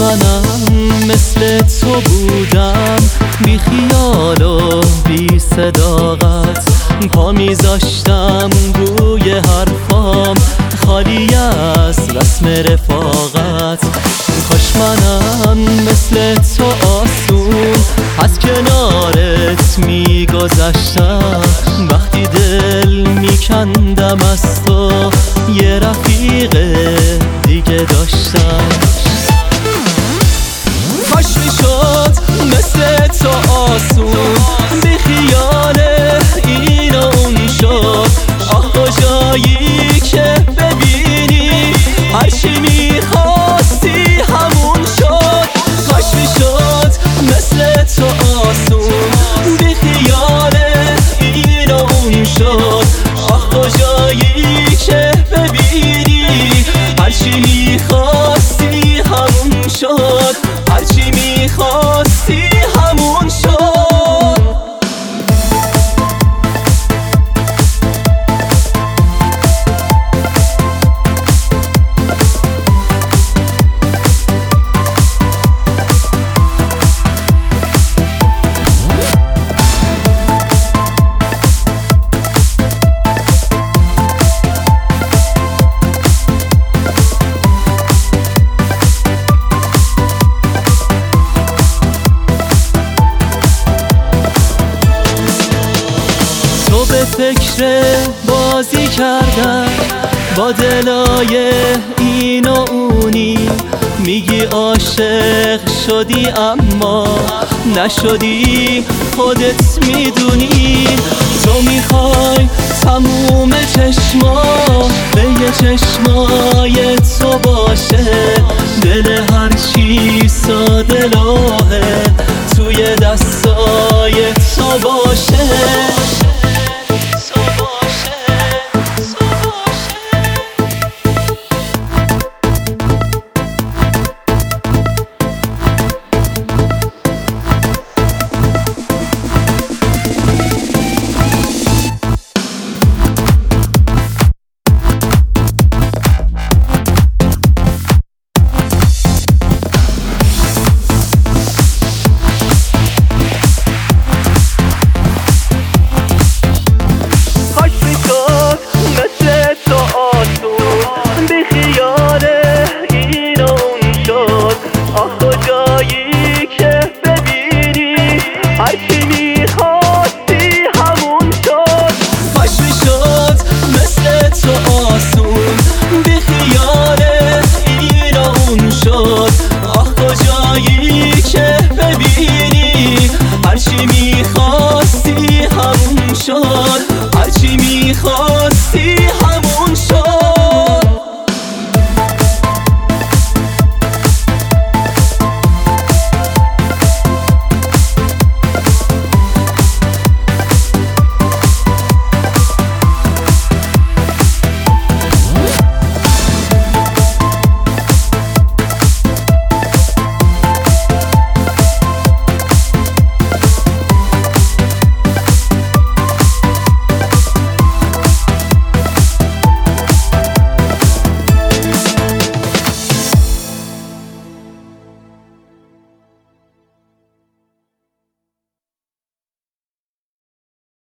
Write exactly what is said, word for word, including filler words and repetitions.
منم مثل تو بودم، بی خیال و بی صداقت، پا میذاشتم روی حرفام خالی از رسم رفاقت. کاش منم مثل تو آسون از کنارت میگذشتم، وقتی دل میکندم از تو یه رفیق دیگه داشتم. کاش میشد مثل تو آسون بی خیال این و اون شد، آه کجایی که ببینی هرچی میخواستی همون شد. کاش میشد مثل تو آسون بی خیال این و اون شد، آه کجایی که ببینی هرچی میخواستی همون شد، هرچی میخواستی همون شد. تو به فکر بازی کردن با دلای این و اونی، میگی عاشق شدی اما نشدی خودت میدونی. تو میخوای تموم چشما به یه چشمای تو باشه،